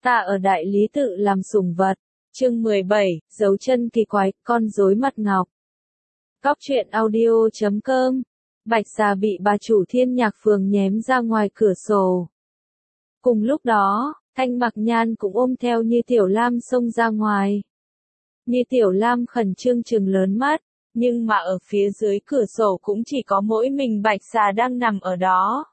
Ta ở đại lý tự làm sủng vật. Chương 17, dấu chân kỳ quái, con rối mặt ngọc. Góc truyện audio.com. Bạch xà bị bà chủ Thiên Nhạc Phường nhém ra ngoài cửa sổ. Cùng lúc đó, Thanh Mặc Nhan cũng ôm theo Như Tiểu Lam xông ra ngoài. Như Tiểu Lam khẩn trương trừng lớn mắt, nhưng mà ở phía dưới cửa sổ cũng chỉ có mỗi mình Bạch xà đang nằm ở đó.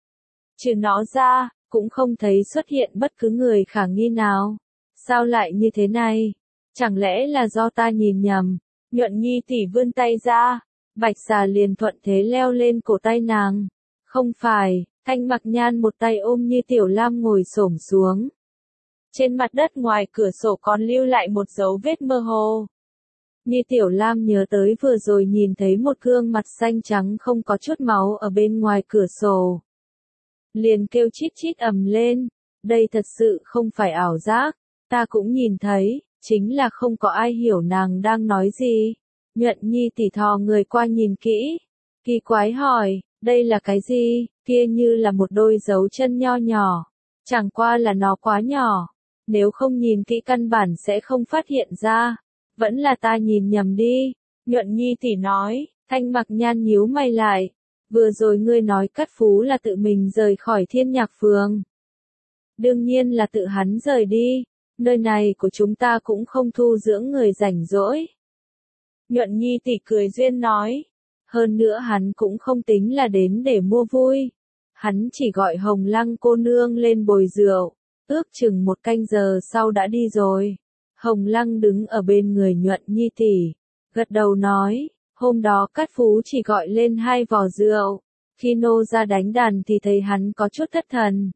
Trừ nó ra, cũng không thấy xuất hiện bất cứ người khả nghi nào. Sao lại như thế này? Chẳng lẽ là do ta nhìn nhầm? Nhuận Nhi tỷ vươn tay ra, Bạch xà liền thuận thế leo lên cổ tay nàng. Không phải, Thanh Mặc Nhan một tay ôm Như Tiểu Lam ngồi xổm xuống. Trên mặt đất ngoài cửa sổ còn lưu lại một dấu vết mơ hồ. Như Tiểu Lam nhớ tới vừa rồi nhìn thấy một gương mặt xanh trắng không có chút máu ở bên ngoài cửa sổ. Liền kêu chít chít ầm lên, đây thật sự không phải ảo giác, ta cũng nhìn thấy, chính là không có ai hiểu nàng đang nói gì. Nhuận Nhi tỉ thò người qua nhìn kỹ, kỳ quái hỏi, đây là cái gì, kia như là một đôi dấu chân nho nhỏ, chẳng qua là nó quá nhỏ, nếu không nhìn kỹ căn bản sẽ không phát hiện ra, vẫn là ta nhìn nhầm đi, Nhuận Nhi tỉ nói. Thanh Mặc Nhan nhíu mày lại. Vừa rồi ngươi nói Cát Phú là tự mình rời khỏi Thiên Nhạc Phường. Đương nhiên là tự hắn rời đi, nơi này của chúng ta cũng không thu dưỡng người rảnh rỗi. Nhuận Nhi tỷ cười duyên nói, hơn nữa hắn cũng không tính là đến để mua vui. Hắn chỉ gọi Hồng Lăng cô nương lên bồi rượu, ước chừng 1 canh giờ sau đã đi rồi. Hồng Lăng đứng ở bên người Nhuận Nhi tỷ, gật đầu nói. Hôm đó Cát Phú chỉ gọi lên 2 vò rượu, khi nô ra đánh đàn thì thấy hắn có chút thất thần.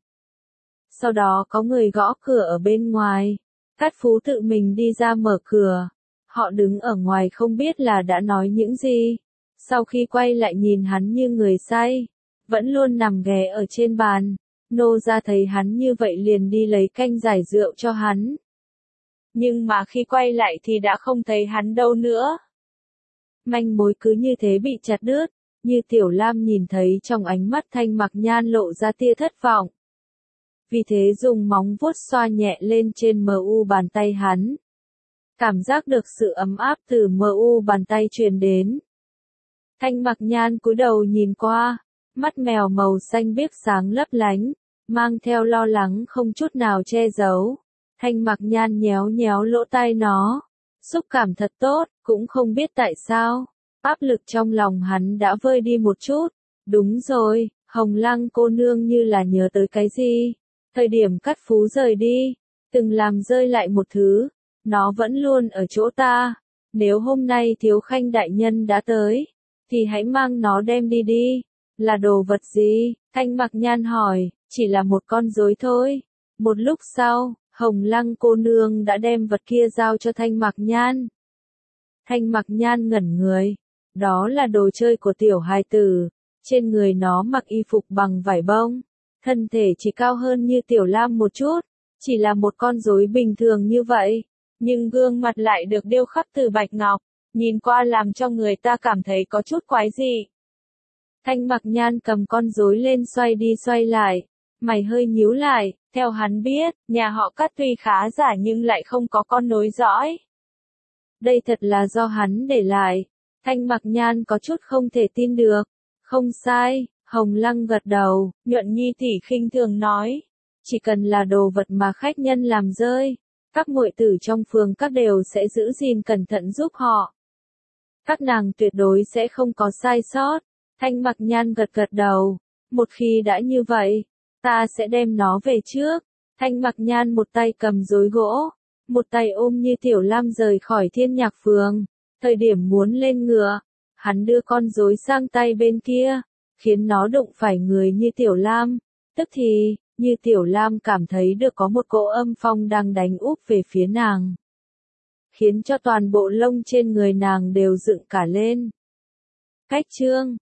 Sau đó có người gõ cửa ở bên ngoài, Cát Phú tự mình đi ra mở cửa, họ đứng ở ngoài không biết là đã nói những gì. Sau khi quay lại nhìn hắn như người say, vẫn luôn nằm ghé ở trên bàn, nô ra thấy hắn như vậy liền đi lấy canh giải rượu cho hắn. Nhưng mà khi quay lại thì đã không thấy hắn đâu nữa. Manh mối cứ như thế bị chặt đứt, Như Tiểu Lam nhìn thấy trong ánh mắt Thanh Mặc Nhan lộ ra tia thất vọng. Vì thế dùng móng vuốt xoa nhẹ lên trên mu bàn tay hắn. Cảm giác được sự ấm áp từ mu bàn tay truyền đến. Thanh Mặc Nhan cúi đầu nhìn qua, mắt mèo màu xanh biếc sáng lấp lánh, mang theo lo lắng không chút nào che giấu. Thanh Mặc Nhan nhéo nhéo lỗ tai nó. Xúc cảm thật tốt, cũng không biết tại sao, áp lực trong lòng hắn đã vơi đi một chút. Đúng rồi, Hồng Lăng cô nương như là nhớ tới cái gì. Thời điểm Cát Phú rời đi, từng làm rơi lại một thứ, nó vẫn luôn ở chỗ ta. Nếu hôm nay Thiếu Khanh đại nhân đã tới, thì hãy mang nó đem đi đi. Là đồ vật gì? Thanh Mặc Nhan hỏi, chỉ là một con rối thôi. Một lúc sau, Hồng Lăng cô nương đã đem vật kia giao cho Thanh Mặc Nhan. Thanh Mặc Nhan ngẩn người, đó là đồ chơi của tiểu hài tử, trên người nó mặc y phục bằng vải bông, thân thể chỉ cao hơn Như Tiểu Lam một chút, chỉ là một con rối bình thường như vậy, nhưng gương mặt lại được điêu khắc từ bạch ngọc, nhìn qua làm cho người ta cảm thấy có chút quái dị. Thanh Mặc Nhan cầm con rối lên xoay đi xoay lại, mày hơi nhíu lại. Theo hắn biết, nhà họ Cát tuy khá giả nhưng lại không có con nối dõi. Đây thật là do hắn để lại. Thanh Mặc Nhan có chút không thể tin được. Không sai, Hồng Lăng gật đầu, Nhuận Nhi tỷ khinh thường nói. Chỉ cần là đồ vật mà khách nhân làm rơi, các muội tử trong phường các đều sẽ giữ gìn cẩn thận giúp họ. Các nàng tuyệt đối sẽ không có sai sót. Thanh Mặc Nhan gật gật đầu. Một khi đã như vậy, ta sẽ đem nó về trước. Thanh Mặc Nhan một tay cầm rối gỗ, một tay ôm Như Tiểu Lam rời khỏi Thiên Nhạc Phường. Thời điểm muốn lên ngựa, hắn đưa con rối sang tay bên kia, khiến nó đụng phải người Như Tiểu Lam. Tức thì, Như Tiểu Lam cảm thấy được có một cỗ âm phong đang đánh úp về phía nàng, khiến cho toàn bộ lông trên người nàng đều dựng cả lên. Cách chương